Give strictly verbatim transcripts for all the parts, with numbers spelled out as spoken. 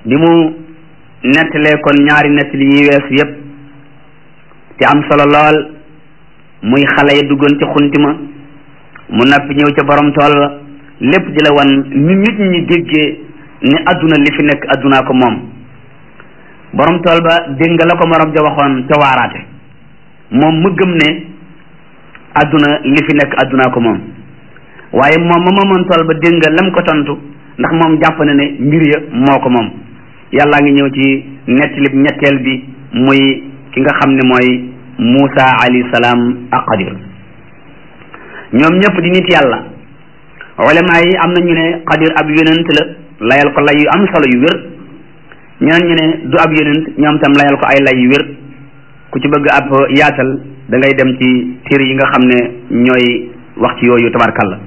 bi mu nettalee kon ñaari nettali yi weesu yépp te am solo lool muy xale ya duggoon ca xunti ma mu nappi ñëw ca borom tool la lépp di la wan ni nit ñi déggee ni adduna li fi nekk addunaa ko moom. borom tool ba dégg nga la ko morom ja waxoon ca waaraate moom mu gëm ne adduna li fi nekk addunaa ko moom waaye moom ma moomoon tool ba dégg nga lam ko tontu ndax moom jàpp na ne mbir ya moo ko moom. yàllaa ngi ñëw ci nettalib ñetteel bi muy ki nga xam ne mooy Muusa alayhi salaam ak Xadir ñoom ñëpp di nit yàlla ulama yi am na ñu ne Xadir ab yonent la layal ko lay yu am solo yu wér ñeneen ñu ne du ab yonent ñoom tam layal ko ay lay yu wér ku ci bëgg ab yaatal da ngay dem ci téere yi nga xam ne ñooy wax ci yooyu tabarkalla.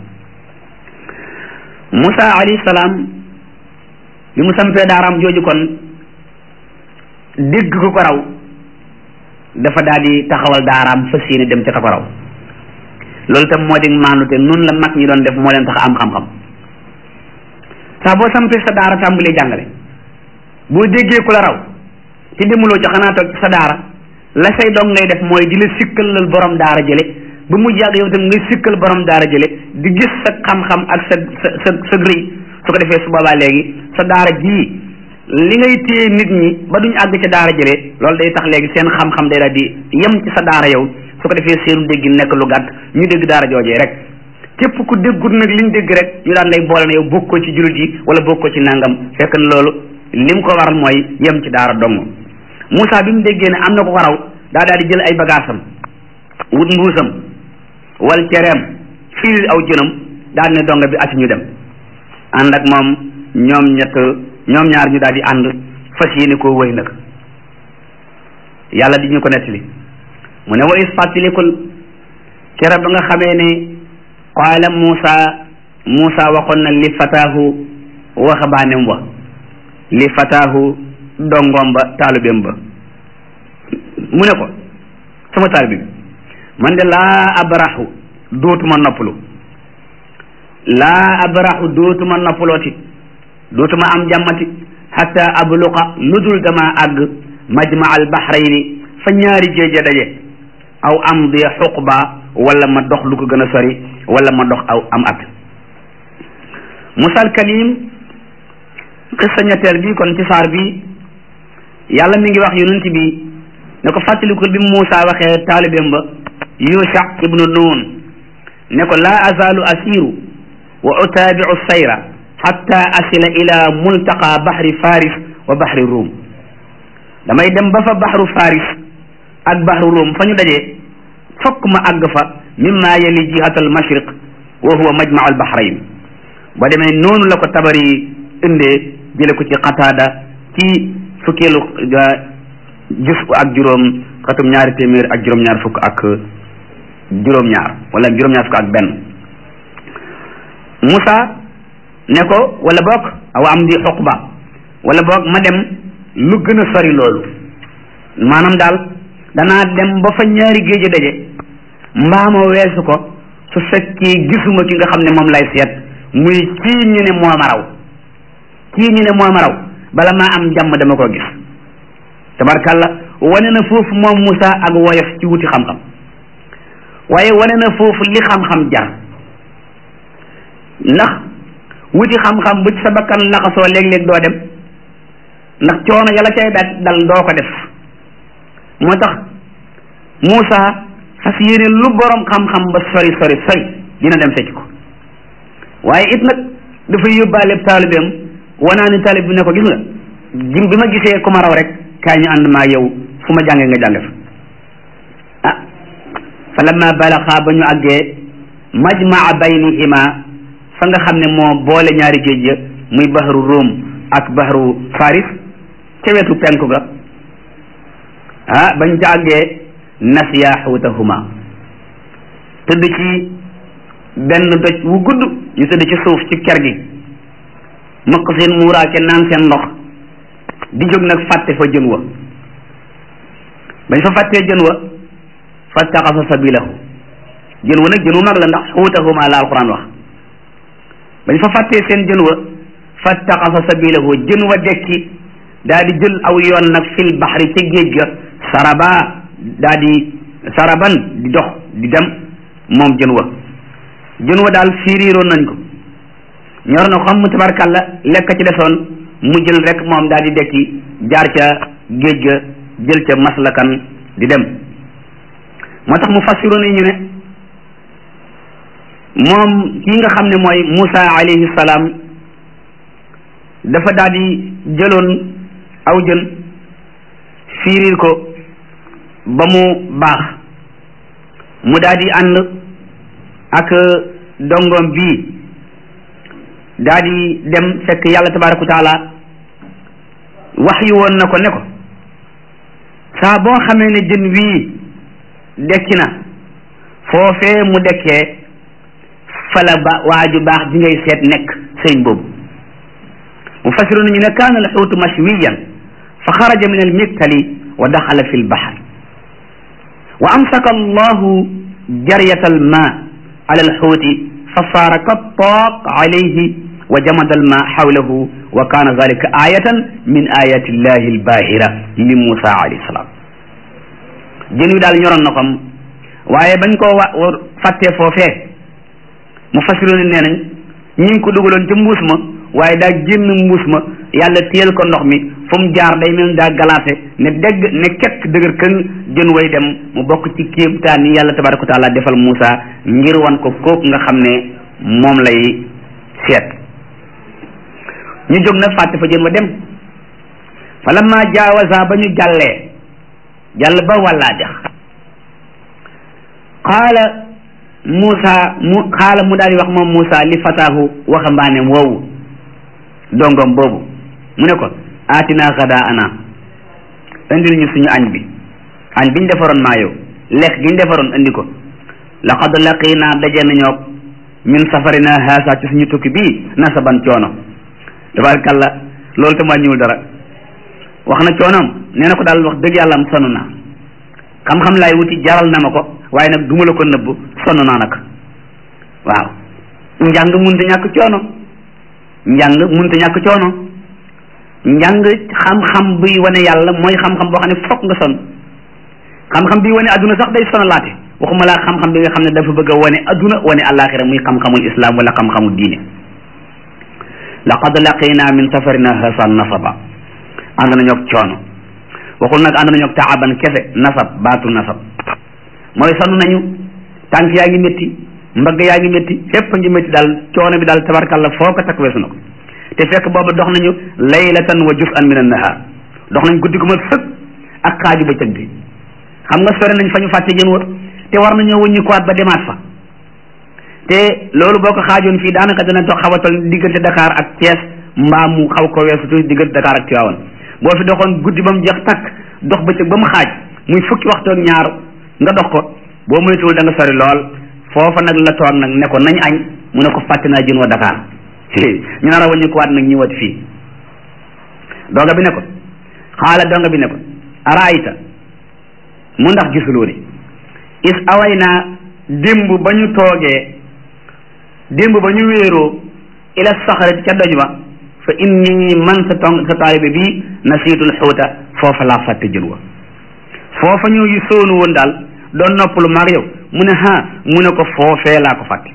Muusa alayhi salaam bi mu sampee daaraam jooju kon dégg ko ko raw dafa daal di taxawal daaraam fas yéene dem ca ka ko raw loolu tam moo di maandu te noonu la mag ñi doon def moo leen tax am xam-xam saa boo sampee sa daara tàmbalee jàngale boo déggee ku la raw te demuloo ca xanaa toog sa daara la say dong ngay def mooy di la sikkalal borom daara jële ba mu jàgg yow tam ngay sikkal borom daara jële di gis sa xam-xam ak sa sa sa sa rëy su ko defee su boobaa léegi sa daara jii li ngay téye nit ñi ba duñ àgg ca daara jëlee loolu day tax léegi seen xam-xam day daal di yem ci sa daara yow su ko defee seenu dégg nekk lu gàtt ñu dégg daara joojee rek képp ku déggut nag liñ dégg rek ñu daan lay boole ne yow bokkoo ci jullit yi wala bokkoo ci nangam fekk na loolu lim ko waral mooy yem ci daara dong. Moussa bi mu déggee ne am na ko ko raw daa daal di jël ay bagaasam wut mbuusam wal cereem fiil aw jënam daal ne donga bi acci ñu dem ànd ak moom ñoom ñett ñoom ñaar ñu daal di ànd fas yéene koo wëy nag yàlla di ñu ko nettali mu ne wa is fàttalikul kera ba nga xamee ne qaala Muusa Muusa waxoon na li fataahu waxabaanem wa li fataahu dongoom ba taalibeem ba mu ne ko sama taalibe bi man de laa abraxu dootuma noppalu laa abraxu dootuma noppalooti dootuma am jàmmati hatta abluqa lu dul dama àgg majma al bahrayni fa ñaari géej a daje aw am di xuqba wala ma dox lu ko gën a sori wala ma dox aw am at musal kalim xissa ñetteel bi kon ci saar bi yàlla mi ngi wax yonent bi ne ko fàttalikul bi Muusa waxee taalibeem ba Yusha ibnu Nun ne ko laa azalu asiru wa utaabiu sayra hatta asila ila multaqa bahri faris wa bahri rum damay dem ba fa bahru faris ak bahru rum fa ñu dajee fokk ma àgg fa mimma yali jihatal mashriq wa huwa majmau al bahrayn ba demee noonu la ko tabari indee jële ko ci Qataada ci fukkeelu jus ak juróom xatum ñaari téeméer ak juróom-ñaar fukk ak juróom-ñaar wala juróom-ñaar fukk ak benn Musa ne ko wala boog aw am di xuqba wala boog ma dem lu gën a sori loolu maanaam daal danaa dem ba fa ñaari géej a daje mbaa ma weesu ko su fekkee gisuma ki nga xam ne moom lay seet muy kii ñu ne moo ma raw kii ñu ne moo ma raw bala maa am jàmm dama ko gis tabarkalla wane na foofu moom Musa ak woyof ci wuti xam-xam waaye wane na foofu li xam-xam jar ndax wuti xam-xam bu ci sa bakkan laxasoo léeg-léeg doo dem ndax coono yàlla cay dal doo ko def moo tax Musa fas yéene lu borom xam-xam ba sori sori sori dina dem fekk ko waaye it nag dafay yóbbaale taalibeem wanaa ni taalib bi ne ko gis nga jim bi ma gisee ku ma raw rek kaay ñu ànd maa yow fu ma jàngee nga jànge fa ah fa lamma balaxa ba ñu àggee majmaa baynihima fa nga xam ne moo boole ñaari géej ya muy bahru Rum ak bahru Faris ca wetu penku ga ah bañ ca àggee nasiya xuutahuma tëdd ci benn doj wu gudd ñu tëdd ci suuf ci ker gi mëq seen muuraake naan seen ndox di jóg nag fàtte fa jën wa bañ fa fàttee jën wa fattaxasa sabilahu jën wa nag jën wu mag la ndax xuutahuma la alquran wax bañ fa fàttee seen jën wa fattaxasa sabilahu jën wa dekki daa di jël aw yoon nag fil baxri ca géej ga saraba daa di saraban di dox di dem moom jën wa jën wa daal fiiriiroon nañ ko ñor na xam mu tabarkàlla lekk ci desoon mu jël rek moom daal di dekki jaar ca géej ga jël ca maslakan di dem moo tax mu fassiroon yi ñu ne moom kii nga xam ne mooy Musa alayhi salaam dafa daal di jëloon aw jën fiiriir ko ba mu baax mu daal di ànd ak dongoom bii daal di dem fekk yàlla tabaraka wa taala wax yu woon na ko ne ko saa boo xamee ne jën wii dekki na foofee mu dekkee fala ba waaju baax di ngay seet nekk sëñ boobu mu fasiru nañu ne kaana alxuutu mashwiyan fa xaraja min almiktali wa daxala fi lbaxar wa amsaka allahu jariyata alma ala alxuuti fa saara kattaaq alayhi wa jamada alma xawlahu wa kaana dalika ayatan min ayati illahi albahira li Musa alayhi salaam jën wi daal ñoroon na xam waaye bañ koo wa fàttee foofee mu fasiroon nee nañ ñi ngi ko dugaloon ca mbuus ma waaye daa génn mbuus ma yàlla téyel ko ndox mi fu mu jaar day mel daa galaase ne dégg ne kekk dëgër kën jën way dem mu bokk ci kéemtaan yi yàlla tabaraka wa taala defal Musa ngir wan ko kooku nga xam ne moom lay seet ñu jóg nag fàtte fa jën wa dem fa lamma jaawaza ba ñu jàllee jàll ba wàllaa dex xaala Musa mu xaala mu daal di wax moom Musa li fataahu waxambaaneem woowu dongom boobu mu ne ko aatina xadaa ana indil ñu suñu añ bi añ biñ defaroon maa yow lekk giñ defaroon indi ko laqad laqina daje nañoog min safarina haasa ci suñu tukki bii nasaban coono tabarakalla loolu tam wàññiwul dara wax na coonoom nee na ko daal wax dëgg yàlla am sonn naa xam-xam laay wuti jaral na ma ko waaye nag duma la ko nëbb sonn naa nag waaw njàng munta ñàkk coono njàng munta ñàkk coono njàng xam-xam buy wane yàlla mooy xam-xam boo xam ne fokk nga sonn xam-xam bi wane adduna sax day sonalaate waxuma laa xam-xam bi nga xam ne dafa bëgg a wane adduna wane alaxira muy xam-xamul islam wala xam-xamul diine laqad laqina min safarina hasan nasaba ànd nañu ak coono waxul nag ànd nañu ak taaban kese nasab baatu nasab mooy sonn nañu tànk yaa ngi métti mbagg yaa ngi métti fépp ngi métti daal coono bi daal tabarkalla foo ko takk weesu na ko te fekk boobu dox nañu laylatan wa juz'an min an-nahar dox nañ guddi gu ma sëkk ak xaaju bëccëg bi xam nga sore nañ fa ñu fàtte jën wa te war nañoo wëññi ko waat ba demaat fa te loolu boo ko xaajoon fii daanaka dana dox xaw a toll diggante Dakar ak Thiès mbaa mu xaw ko weesu tuuti diggante Dakar ak Tivaouane boo fi doxoon guddi ba mu jeex takk dox bëccëg ba mu xaaj muy fukki waxtu ak ñaar nga dox ko boo moytuwul da nga sori lool foofa nag la toog nag ne ko nañ añ mu ne ko fàtte naa jën wa Dakar ñu nar a wàññi ko waat nag ñëwaat fii donga bi ne ko xaala donga bi ne ko araayta mu ndax gisuloo ne is away naa démb ba ñu toogee démb ba ñu wéeroo ila saxarat ca doj ba fa inni man sa tong sa taalibe bii nasiitul xuuta foofa laa fàtte jën wa foofa ñu yu soonu woon daal doon noppalu maag yow mu ne ha mu ne ko foofee laa ko fàtte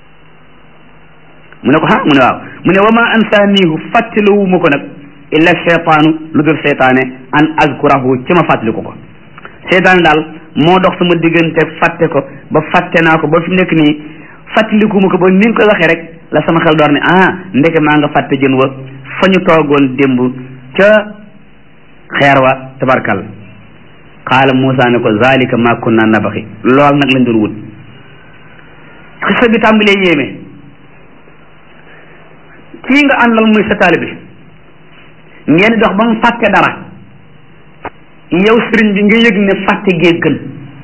mu ne ko ha mu ne waaw mu ne wa ma ansaanihu fàttaliwu ma ko nag illa cheytaanu lu dul seytaane an azkurahu ci ma fàttaliku ko seytaane daal moo dox sama diggante fàtte ko ba fàtte naa ko ba fi mu nekk nii fàttaliku ma ko ba ni nga koy waxee rek la sama xel door ne ah ndeke maa nga fàtte jën wa fa ñu toogoon démb ca xeer wa tabarkal qaala Moussa ne ko zalika ma kunna nabaxi lool nag lañ doon wut xisa bi tàmbalee yéeme kii nga àndal muy sa taalibe bi ngeen dox ba mu fàtte dara yow sëriñ bi nga yëg ne fàtte gee gën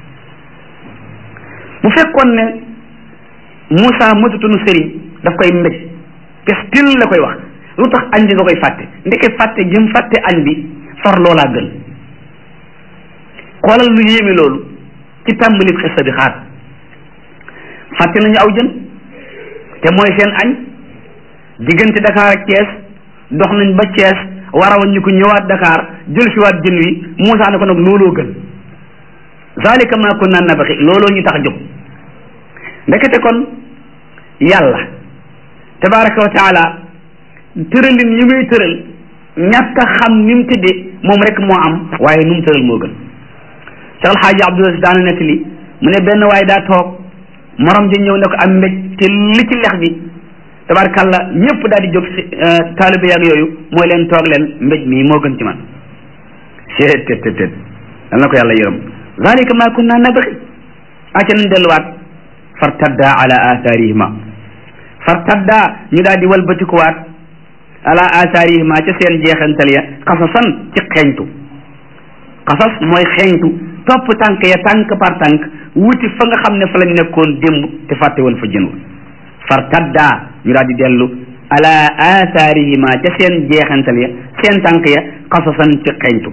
bu fekkoon ne Moussa matutunu sëriñ daf koy mbéj te stil la koy wax lu tax añ bi nga koy fàtte ndeke fàtte jëm fàtte añ bi far loolaa gën xoolal lu yéeme loolu ci tàmbali xissa bi xaar fàtte nañu aw jën te mooy seen añ diggante Dakar ak Thiès dox nañ ba Thiès war a waññi ko ñëwaat Dakar jël si waat jën wi Moussa ne ko nag looloo gën zalika ma kunna nabghi looloo ñu tax a jóg ndekete kon yàlla tabaraka wa taala tëralin yi muy tëral ñàkk a xam ni mu tëddee moom rek moo am waaye nu mu tëral moo gën Cheikh El Hadji Abdoul Aziz daana nekk li mu ne benn waaye daa toog morom ji ñëw ne ko am mbéj te li ci lex bi tabarkalla ñëpp daal di jóg si taalibe yaag yooyu mooy leen toog leen mbéj mii moo gën ci man seet tët tët tët dal na ko yàlla yërëm zalika ma kunna nabghi aca nañ delluwaat fartadda ala atharihima fartadda ñu daal di walbatikuwaat ala atharihima ca seen jeexantal ya xasasan ci xeeñtu xasas mooy xeeñtu topp tànk ya tànk par tànk wuti fa nga xam ne fa lañ nekkoon démb te fàtte woon fa jën fartadda ñu daal di dellu ala atharihima ca seen jeexantal ya seen tànk ya xasasan ci xeeñtu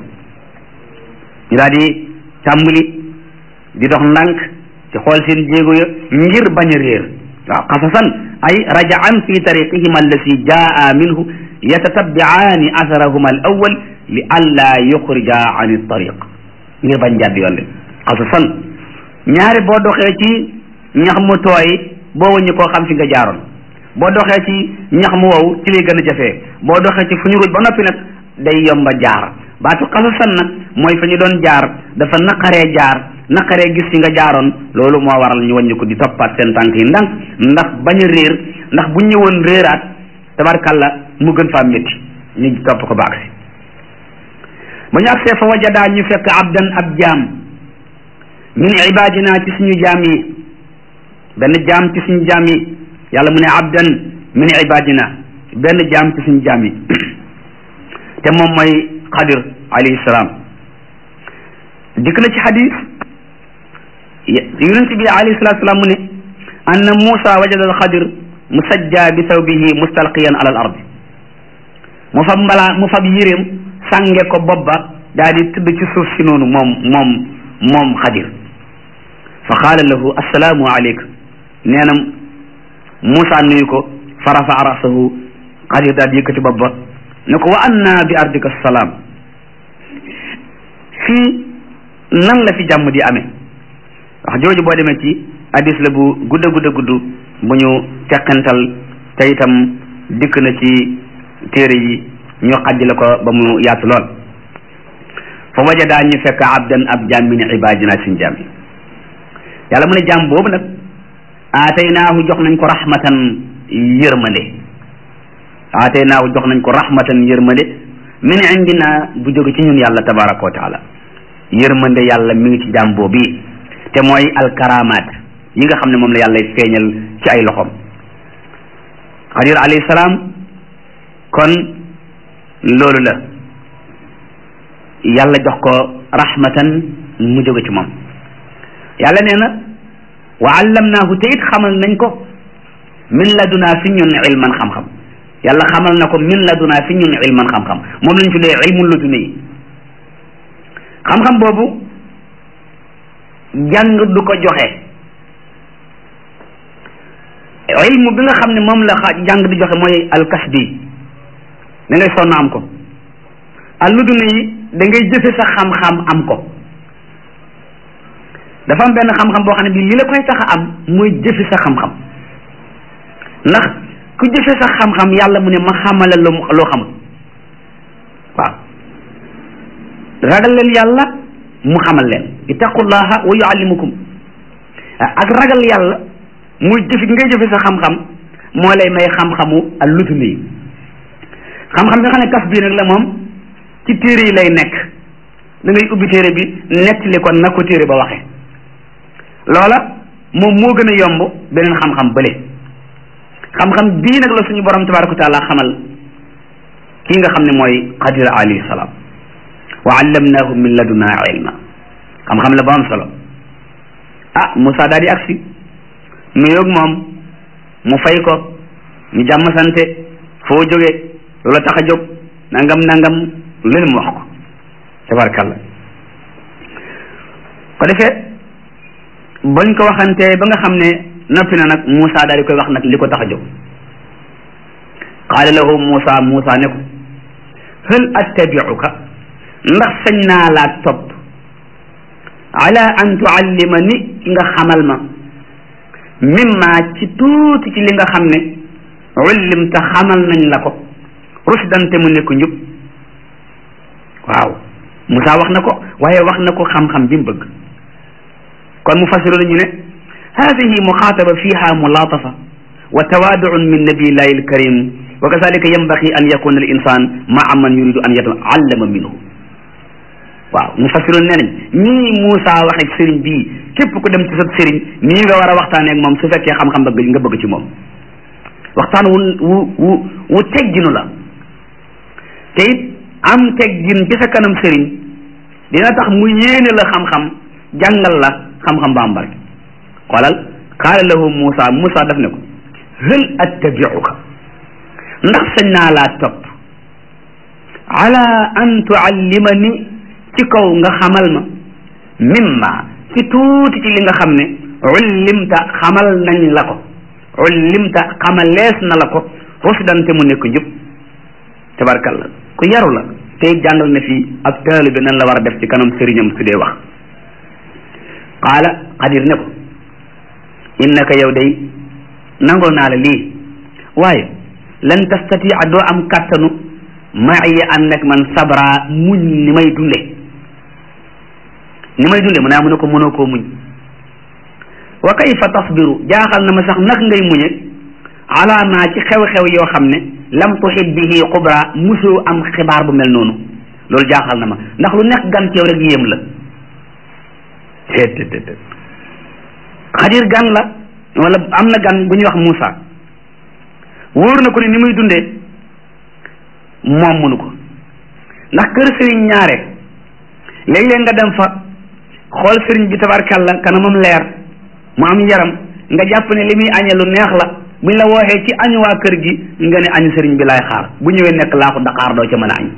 ñu daal di tàmbali di dox ndànk ci xool seen jéego ya ngir bañ a réer waaw xasasan ay rajaan fi tariqihima allati jaa minhu yatatabbiaani atharahuma al awal li alla yuxrija an tariq ngir bañ jàdd yoon leen xasasan ñaari boo doxee ci ñax mu tooy boo wëññi koo xam fi nga jaaroon boo doxee ci ñax mu wow ci lay gën a jafee boo doxee ci fu ñu ruj ba noppi nag day yomba jaar baatu xasasan nag mooy fa ñu doon jaar dafa naqaree jaar naqaree gis fi nga jaaroon loolu moo waral ñu wàññi ko di toppaat seen tànk yi ndànk ndax bañ a réer ndax bu ñëwoon réeraat tabarkalla mu gën faa métti ñu topp ko baag si ba ñu agsee fa wajadaa ñu fekk abdan ab jaam min ibadina ci suñu jaam yi benn jaam ci suñu jaam yi yàlla mu ne abdan min ibadina benn jaam ci suñu jaam yi te moom mooy xadir alayhi salaam dikk na ci xadis yonent bi alayhi salatu salaam mu ne anna Muusa wajada al xadir musajja bi thawbihi mustalqiyan ala al ard mu fab mbalaa mu fab yéreem sànge ko bopp ba daal di tëdd ci suuf si noonu moom moom moom xadir fa qaala lahu assalaamu aleyka nee na Muusa nuyu ko fa rafaa rasahu xadir daal di yëkkati bopp ba ne ko wa anna bi ardika salaam fii nan la fi jàmm di amee wax jooju boo demee ci hadis la bu gudda gudda gudd bu ñu teqantal te itam dikk na ci téere yi ñu xajj la ko ba mu yaatu lool fa wajadaa ñu fekk abdan ab jaam min ibadina suñ jaam yi yàlla mu ne jaam boobu nag aataynaahu jox nañ ko rahmatan yërmande aataynaahu jox nañ ko rahmatan yërmande min indina bu jóge ci ñun yàlla tabaraka wa taala yërmande yàlla mi ngi ci jaam boobu te mooy alkaramaat yi nga xam ne moom la yàlla feeñal ci ay loxoom xadir alayhi salaam kon loolu la yàlla jox ko rahmatan mu jóge ci moom yàlla nee na wa allamnaahu te it xamal nañ ko min ladunaa fi ñun ilman xam-xam yàlla xamal na ko min ladunaa fi ñun ilman xam-xam moom lañ tuddee ilmul laduni yi xam-xam boobu jàng du ko joxe ilmu bi nga xam ne moom la jàng di joxe mooy alkasbi da ngay sonn am ko al laduni yi da ngay jëfe sa xam-xam am ko dafa am benn xam-xam boo xam ne bii li la koy tax a am mooy jëfe sa xam-xam ndax ku jëfe sa xam-xam yàlla mu ne ma xamala loo xamul waaw ragal leen yàlla mu xamal leen ittaqullaha wa yuallimukum ak ragal yàlla muy jëfi ngay jëfe sa xam-xam moo lay may xam-xamu al lutumi yi xam-xam bi nga xam ne kas bii nag la moom ci téere yi lay nekk da ngay ubbi téere bi nettali ko na ko téere ba waxe loola moom moo gën a yomb beneen xam-xam bële xam-xam bii nag la suñu borom tabaraka wa taala xamal kii nga xam ne mooy xadir alayhi salaam wa allamnaahu min laduna ilma xam-xam la ba am solo ah Moussa daal di agsi nuyoog moom mu fay ko ñu jàmm sante foo jógee loola tax a jóg nangam nangam leen mu wax ko tabarakallah ko defee bañ ko waxantee ba nga xam ne noppi na nag Moussa daal di koy wax nag li ko tax a jóg qaala lahu Moussa Moussa ne ko hal attabi'uka ndax sañ naa laa topp ala an tuallima ni ci nga xamal ma mimma ci tuuti ci li nga xam ne ullimta xamal nañ la ko rusdan te mu nekk njub waaw Moussa wax na ko waaye wax na ko xam-xam bi mu bëgg kon mu fassiru nañu ne hadihi muxaataba fiha mulatafa wa tawaduun min nabiyillahi alkarim wa kazalika yanbaghi an yakuna al insan maa man yuridu an yataallama minhu waaw mu fassiroon nee nañ nii Moussa waxee ak sëriñ bii képp ku dem ci sa sëriñ nii nga war a waxtaanee ak moom su fekkee xam-xam bëgg nga bëgg ci moom waxtaan wu wu wu wu tegginu la te it am teggin ci sa kanam sëriñ dina tax mu yéene la xam-xam jàngal la xam-xam ba am barke xoolal qaala lahu Moussa Moussa daf ne ko hal attabi'uka ndax sañ naa laa topp ala an tuallimani ci kaw nga xamal ma mimma ci tuuti ci li nga xam ne ullimta xamal nañ la ko ullimta xamalees na la ko rusdan te mu nekk njub tabarkalla ku yaru la tey jàngal na fii ab taalibe nan la war a def ci kanam sëriñam su dee wax qaala xadir ne ko innaka yow day nangoo naa la lii waaye lan tastatia doo am kàttanu maaya ànd ak man sabra muñ ni may dunde ni may dunde mu naa mu ne ko mënoo koo muñ wa kayfa tasbiru jaaxal na ma sax nag ngay muñe ala ma ci xew-xew yoo xam ne lam tuhit bihi xubra musoo am xibaar bu mel noonu loolu jaaxal na ma ndax lu nekk gan ci yow rek yéem la téetéet xadir gan la wala am na gan bu ñuy wax Moussa wóor na ko ne ni muy dundee moom mënu ko ndax kër sëriñ ñaare léeg-léeg nga dem fa xool sëriñ bi tabarkàlla kanamam leer mu am yaram nga jàpp ne li muy añee lu neex la buñ la wooxee ci añu waa kër gi nga ne añu sëriñ bi laay xaar bu ñëwee nekk laa ko daqaar doo ca mën a añ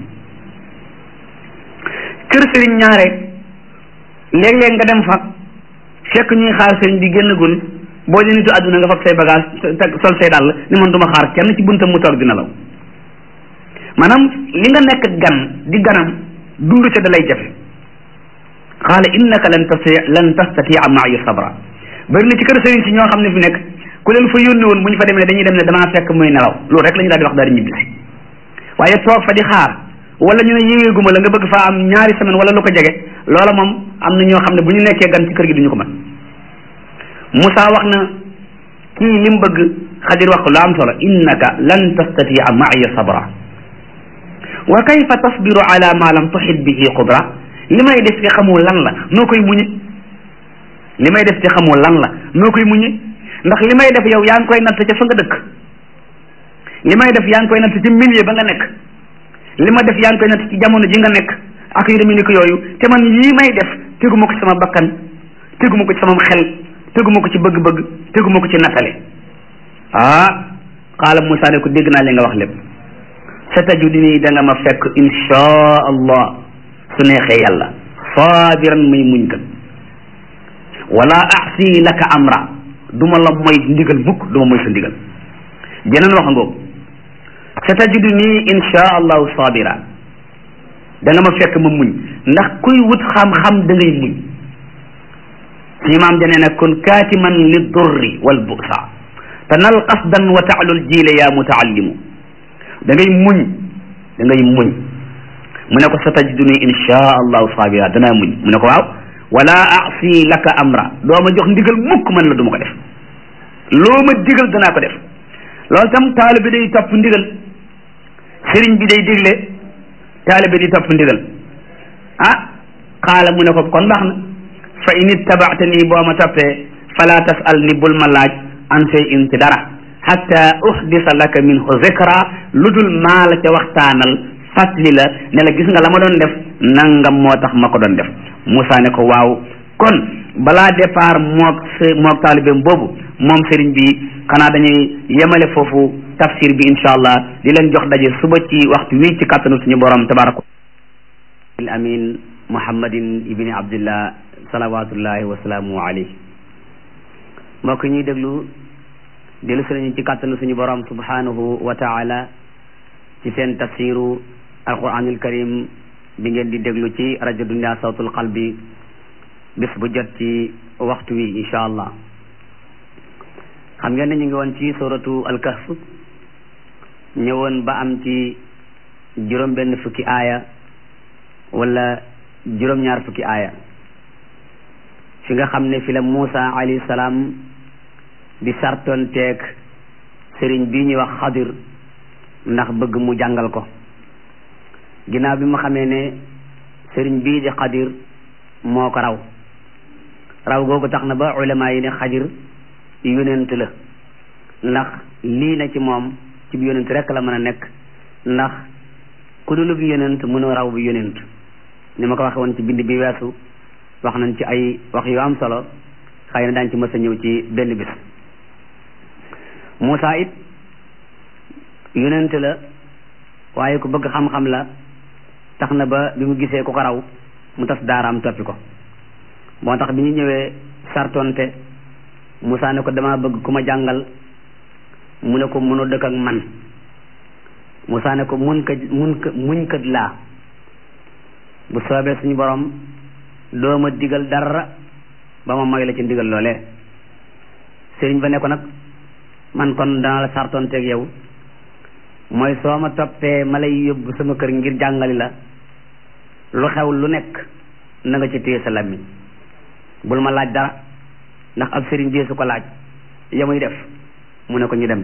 kër sëriñ ñaare léeg-léeg nga dem fa fekk ñuy xaar sëriñ bi génn gun boo dee nitu àdduna nga fab say bagage teg sol say dàll ni man duma xaar kenn ci buntam mu toog dina law maanaam li nga nekk gan di ganam dund ca da lay jafe qaala innaka lan tasti lan tastatia ma'i sabra bari na ci kër sëriñ si ñoo xam ne fi nekk ku leen fa yónni woon bu ñu fa demee dañuy dem ne damaa fekk muy nelaw loolu rek la ñu daal di wax daal di ñibbisi waaye toog fa di xaar wala ñu ne yéegeeguma la nga bëgg faa am ñaari semaine wala lu ko jege loola moom am na ñoo xam ne bu ñu nekkee gan ci kër gi duñu ko mën Moussa wax na kii li mu bëgg Xadir wax ko lu am solo innaka lan tastatia ma'iya sabra wa kayfa tasbiru ala ma lam tuhit bihi xubra li may def ci xamoo lan la noo koy muñe li may def ci xamoo lan la noo koy muñe ndax li may def yow yaa ngi koy natt ca fa nga dëkk li may def yaa ngi koy natt ci milieu ba nga nekk li ma def yaa ngi koy natt ci jamono ji nga nekk ak yu demee ni ko yooyu te man yii may def teguma ko ci sama bakkan teguma ko ci sama xel teguma ko ci bëgg-bëgg teguma ko ci nattale ah xaala Moussa ne ko dégg naa li nga wax lépp sa tajudini da nga ma fekk insha allah su neexee yàlla sabiran muy muñ kat wala ahsi laka amra duma la mooy ndigal mukk duma mooy sa ndigal jeneen wax ngoogu sa tajudini insha allahu sabira da nga ma fekk ma muñ ndax kuy wut xam-xam da ngay muñ ci maam janee nag kun kaatiman li durri wal busa tanal qasdan wa taalul jiile yaa mutaallimu da ngay muñ da ngay muñ mu ne ko sa tajiduni insha allahu sabira danaa muñ mu ne ko waaw wala asi laka amra doo ma jox ndigal mukk man la du ma ko def loo ma digal danaa ko def loolu tam taalibe day topp ndigal sëriñ bi day digle taalibe di topp ndigal ah xaala mu ne ko kon baax na fa in ittabaatani boo ma toppee fala tasal ni bul ma laaj an shay'in ci dara hatta uhdisa laka minhu zikra lu dul maa la ca waxtaanal fàttali la ne la gis nga la ma doon def nangam moo tax ma ko doon def Moussa ne ko waaw kon balaa départ mook mook taalibeem boobu moom sëriñ bi xanaa dañuy yemale foofu tafsir bi incha allah di leen jox daje suba ci waxtu wi ci kàttanu suñu borom tabaraka al amin muhammadin ibni abdillah salawatullahi wasalaamu alayhi mbokk ñuy déglu dellu si nañu ci kàttanu suñu borom subhanahu wa taala ci seen tafsiru alquranul karim bi ngeen di déglu ci rajo Dunya Sawtul Qalbi bis bu jot ci waxtu wi insha allah. xam ngeen ne ñu ngi woon ci suratu al-kahf ñëwoon ba am ci juróom benn fukki aaya wala juróom ñaar fukki aaya fi nga xam ne fi la Muusa alayhi salaam di sartoon teeg sëriñ bii ñuy wax Xadir ndax bëgg mu jàngal ko. ginnaaw bi mu xamee ne sëriñ bii di Xadir moo ko raw raw googu tax na ba ulama yi ne Xadir yonent la ndax lii na ci moom ci bi yonent rek la mën a nekk ndax ku dul bi yonent mënoo raw bi yonent ni ma ko waxe woon ci bind bi weesu wax nañ ci ay wax yu am solo xëy na daañ ci mës a ñëw ci benn bis. Muusa it yonent la waaye ku bëgg xam-xam la tax na ba bi mu gisee ku ko raw mu tas daaraam toppi ko moo tax bi ñu ñëwee sartonte Muusa ne ko dama bëgg ku ma jàngal mu ne ko mënoo dëkk ak man Muusa ne ko mun ka mun ka muñ kat laa bu soobee suñu borom doo ma digal dara ba ma moy la ci ndigal loolee. sëriñ ba ne ko nag man kon dana la sartonteeg yow mooy soo ma toppee ma lay yóbbu sama kër ngir jàngali la lu xew lu nekk na nga ci téye sa làmmiñ bul ma laaj dara ndax ab sëriñ dee su ko laaj yamuy def mu ne ko ñu dem.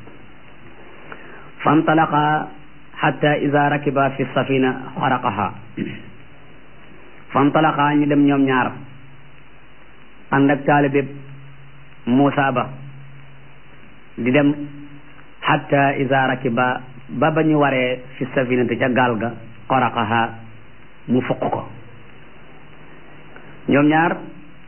fantalaqa xatta ida rakiba fi safina xaraqaha fantalaqa ñu dem ñoom ñaar ànd ak taalibe Muusa ba di dem xatta ida rakiba ba ba ñu waree fi safinati ca gaal ga xaraqaha mu fuq ko ñoom ñaar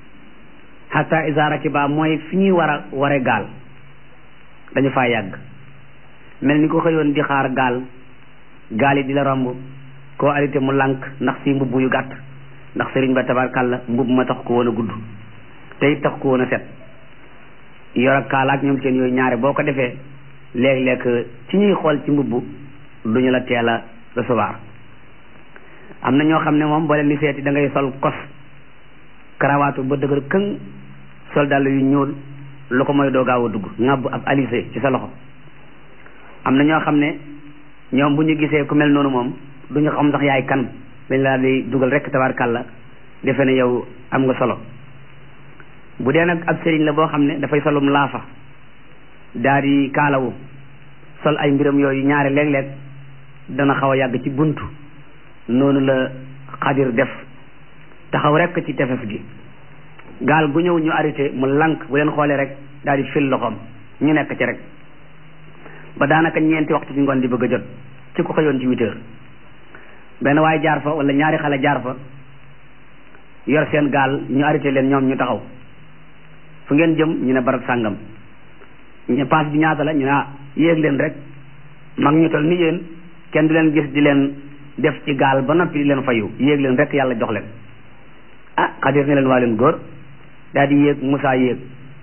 xatta ida rakiba mooy fi ñuy war a ware gaal dañu faa yàgg mel ni ko xëyoon di xaar gaal gaal yi di la romb koo arrêté mu lànk ndax si mbubb yu gàtt ndax sëriñ ba tabarkàlla mbubb ma tax ko woon a gudd te it tax ko woon a set yor ak kaalaak ñoom seen yooyu ñaare boo ko defee léeg-léeg ci ñuy xool ci mbubb duñu la teel a recevoir. am na ñoo xam ne moom boo leen di seeti da ngay sol kos karawaatu ba dëgër këŋ sol dàll yu ñuul lu ko mooy doo gaaw a dugg ŋàbb ab alisé ci sa loxo. am na ñoo xam ne ñoom bu ñu gisee ku mel noonu moom duñu xam sax yaay kan dañ laa di dugal rek tabarkàlla defe ne yow am nga solo. bu dee nag ab sëriñ la boo xam ne dafay solum laafa daal di kaalawu sol ay mbiram yooyu ñaare léeg-léeg dana xaw a yàgg ci buntu noonu la Xadir def taxaw rek ci tefes gi gaal gu ñëw ñu arrêté mu lànk bu leen xoolee rek daal di fil loxoom ñu nekk ci rek ba daanaka ñeenti waxtu ci ngoon di bëgg a jot ci ko xëyoon ci huit heures benn waaye jaar fa wala ñaari xale jaar fa yor seen gaal ñu arrêté leen ñoom ñu taxaw fu ngeen jëm ñu ne barab sàngam ñu paas bi ñaata la ñu ne ah yéeg leen rek mag ñu tol ni yéen kenn du leen gis di leen def ci gaal ba noppi di leen fayu yéeg leen rek yàlla jox leen. ah Xadir ne leen waa leen góor daal di yéeg Muusa yéeg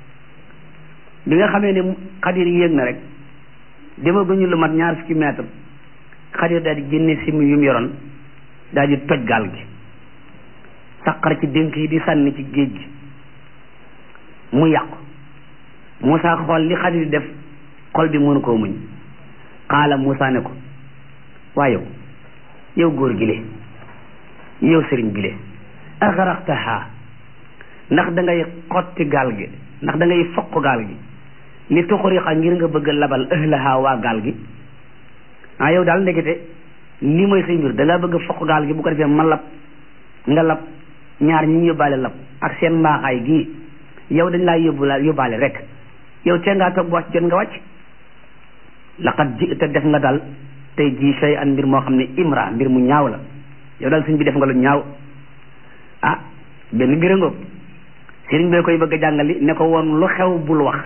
bi nga xamee ne Xadir yéeg na rek demaguñu lu mat ñaar fukki mètre Xadir daal di génne simi yu mu yoroon daal di toj gaal gi saqar ci dénk yi di sànni ci géej gi mu yàqu. Muusa xool li Xadir def xol bi mënu koo muñ xaala Muusa ne ko waa yow yow góor gi le yow sëriñ bi le axaraqtaha ndax da ngay xotti gaal gi ndax da ngay foq gaal gi li tuxuriqa ngir nga bëgg a labal ahlaha waa gaal gi ah yow daal ndekete lii mooy say mbir da ngaa bëgg a foq gaal gi bu ko defee ma lab nga lab ñaar ñi ñu yóbbaale lab ak seen mbaaxaay gii yow dañ laa yóbbu la yóbbaale rek yow tee ngaa toog bu wàcc jot nga wàcc laqad ji te def nga daal tey jii shay an mbir moo xam ne imra mbir mu ñaaw la yow daal sëñ bi def nga lu ñaaw. ah benn mbir a ngoog sëriñ bee koy bëgg a jàngali ne ko woon lu xew bul wax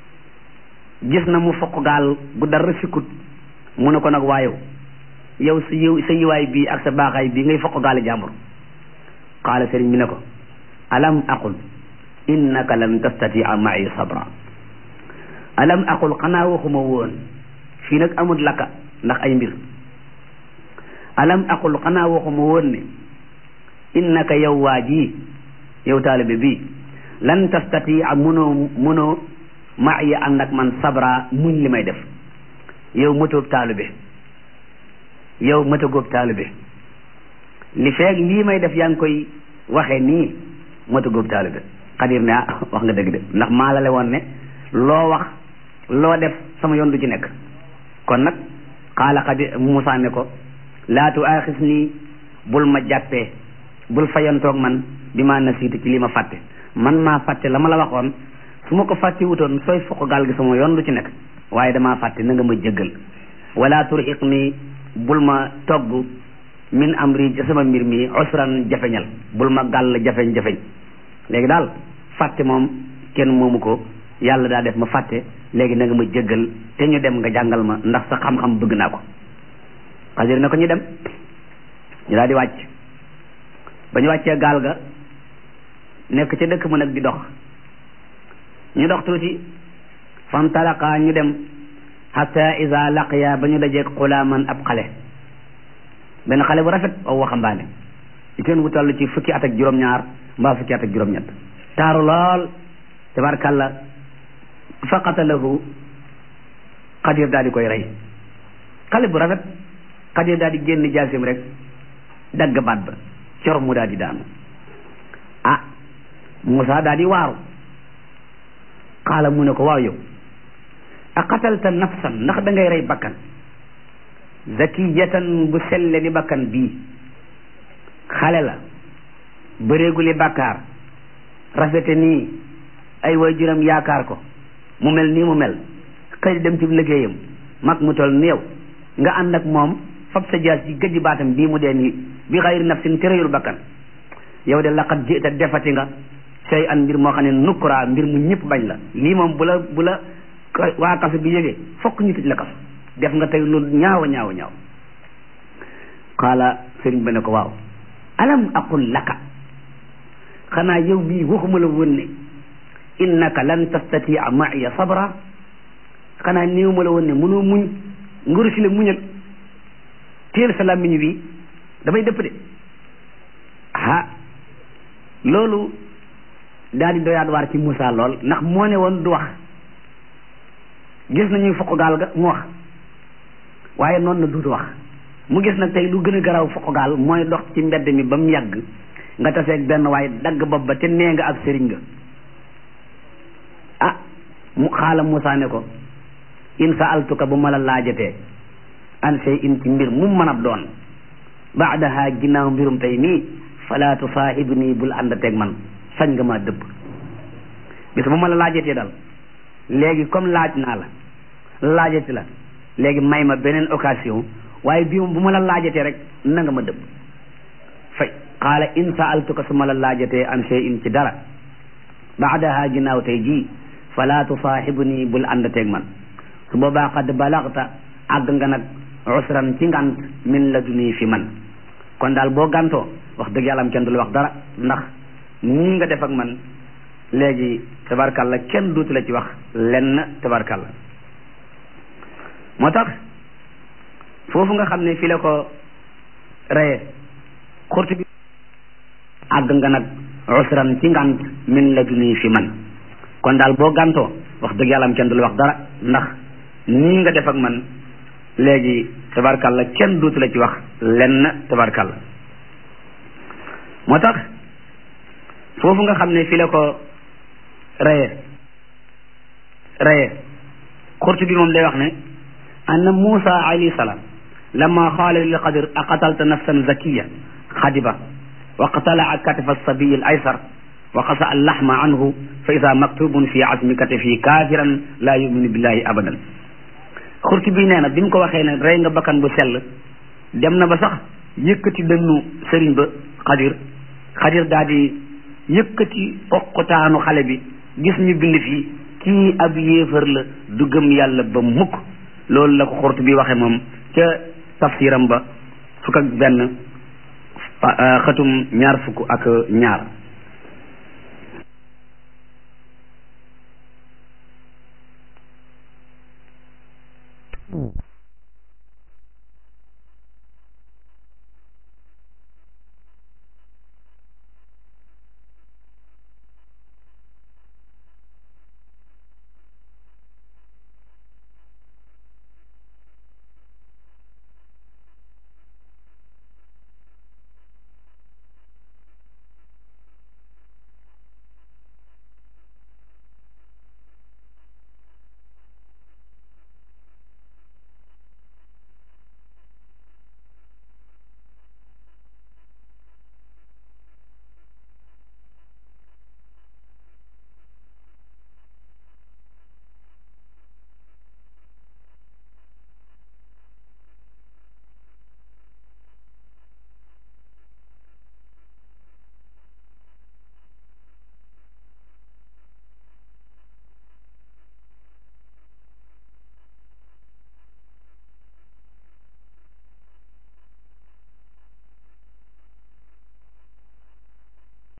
gis na mu foq gaal gu dara sikkut mu ne ko nag waayow yow sa yiw sa yiwaay bii ak sa baaxaay bii ngay foq gaali jàmbur. qaala sëriñ bi ne ko alam aqul innaka lan tastatia ma'i sabra alam aqul xanaa waxuma woon fii nag amul lakka ndax ay mbir alam aqul xanaa waxuma woon ne innaka yow waa ji yow taalibe bi lan tastati a mënoo mënoo ma yi ànd ak man sabra muñ li may def yow mëtoob taalibe yow mëtagóob taalibe li feeg lii may def yaa ngi koy waxee nii mëtagóob taalibe Xadir ne ah wax nga dëgg de ndax maa la le woon ne loo wax loo def sama yoon du ci nekk kon nag xaala Xadir Muusaa ne ko laa tu aaxis nii bul ma jàppee bul fayantoog man bi ma nasiitu ci li ma fàtte man maa fàtte la ma la waxoon su ma ko fàtte wutoon sooy fokk gaal gi sama yoon du ci nekk waaye damaa fàtte na nga ma jéggal wala turhiq nii bul ma togg min amri sama mbir mi usran jafeñal bul ma gàll jafeñ jafeñ léegi daal fàtte moom kenn moomu ko yàlla daa def ma fàtte léegi na nga ma jéggal te ñu dem nga jàngal ma ndax sa xam-xam bëgg naa ko Xadir na ko ñu dem ñu daal di wàcc ba ñu wàccee gaal ga nekk ca dëkk mu nag di dox ñu dox tuuti fantalaqa ñu dem hatta iza laqiya ba ñu dajeeg xulaaman ab xale benn xale bu rafet aw waxambaane ci kenn wu toll ci fukki at ak juróom-ñaar mbaa fukki at ak juróom-ñett taaru lool tabarkalla fa qatalahu Xadir daal di koy rey xale bu rafet Xadir daal di génn jaasim rek dagg baat ba cor mu daal di daanu ah Muusaa daal di waaru xaala mu ne ko waaw yow a qatalta nafsan ndax da ngay rey bakkan zakiyatan bu selle ni bakkan bii xale la bëreeguli bàkkaar rafete nii ay waajuram yaakaar ko mu mel nii mu mel xëy dem ci liggéeyam mag mu toll ni yow nga ànd ak moom fab sa jaas ci gëddi baatam bii mu dee nii bi xayri nafsin te reyul bakkan yow de laqad jita defati nga sey an mbir moo xam ne nukkura mbir mu ñëpp bañ la lii moom bu la bu la waa kaso bi yëgee fokk ñu tëj la kaso def nga tey lu ñaaw a ñaaw a ñaaw xaala sëriñ ba ne ko waaw alam aqul laka xanaa yow bii waxuma la woon ne innaka lan tastatia ma'iya sabra xanaa néew ma la woon ne mënoo muñ nguru si la muñal téel sa làmmiñ wi damay dëpp de ah loolu daal di doyaat waar ci Muusaa lool ndax moo ne woon du wax gis nañuy fokk gaal ga mu wax waaye noonu na duutu wax mu gis nag tey lu gën a garaaw fokk gaal mooy dox ci mbedd mi ba mu yàgg nga taseeg benn waaye dagg bopp ba te nee nga ak sëriñ nga ah mu xaala Muusaa ne ko in sa'altuka bu ma la laajatee an shay'in ci mbir mu mën a doon baadaha ginnaaw mbirum tey nii fala tusaahibni bul ànd teeg man sañ nga maa dëbb bis bu ma la laajatee daal léegi comme laaj naa la laajati la léegi may ma beneen occasion waaye bii moom bu ma la laajatee rek na nga ma dëbb fay qaala in sa'altuka su ma la laajatee an shay'in ci dara baadaha ginnaaw tey jii fala tusaahibni bul ànd teeg man su boobaa qad balagta àgg nga nag usran ci ngant min laduni fi man kon daal boo gàntoo wax dëgg yàlla am kenn du la wax dara ndax nii nga def ak man léegi tabarkalla kenn duutu la ci wax lenn tabarkalla moo tax foofu nga xam ne fi la ko reye xurtu bi àgg nga nag usran ci ngant min laduni fi man kon daal boo gàntoo wax dëgg yàlla am kenn du la wax dara ndax nii nga def ak man léegi tabarkalla kenn duutu la ci wax lenn tabarkalla moo tax foofu nga xam ne fi la ko reye reye xurtu bi moom day wax ne anna Muusa alayhi salaam lamma qaala lil Xadir aqatalta nafsan zakiya xadiba wa qatala'a katifa as-sabiy al-aysar wa qasa al-lahma anhu fa ida maktubun fi azmi katifi kaafiran laa yuminu billahi abadan xurtu bi nee na bi mu ko waxee ne rey nga bakkan bu sell dem na ba sax yëkkati dënnu sëriñ ba Xadir Xadir daal di yëkkati oqutaanu xale bi gis ñu bind fii kii ab yéefar la du gëm yàlla ba mukk loolu la ko xurtu bi waxe moom ca tafsiram ba fukk ak benn xëtum ñaar fukk ak ñaar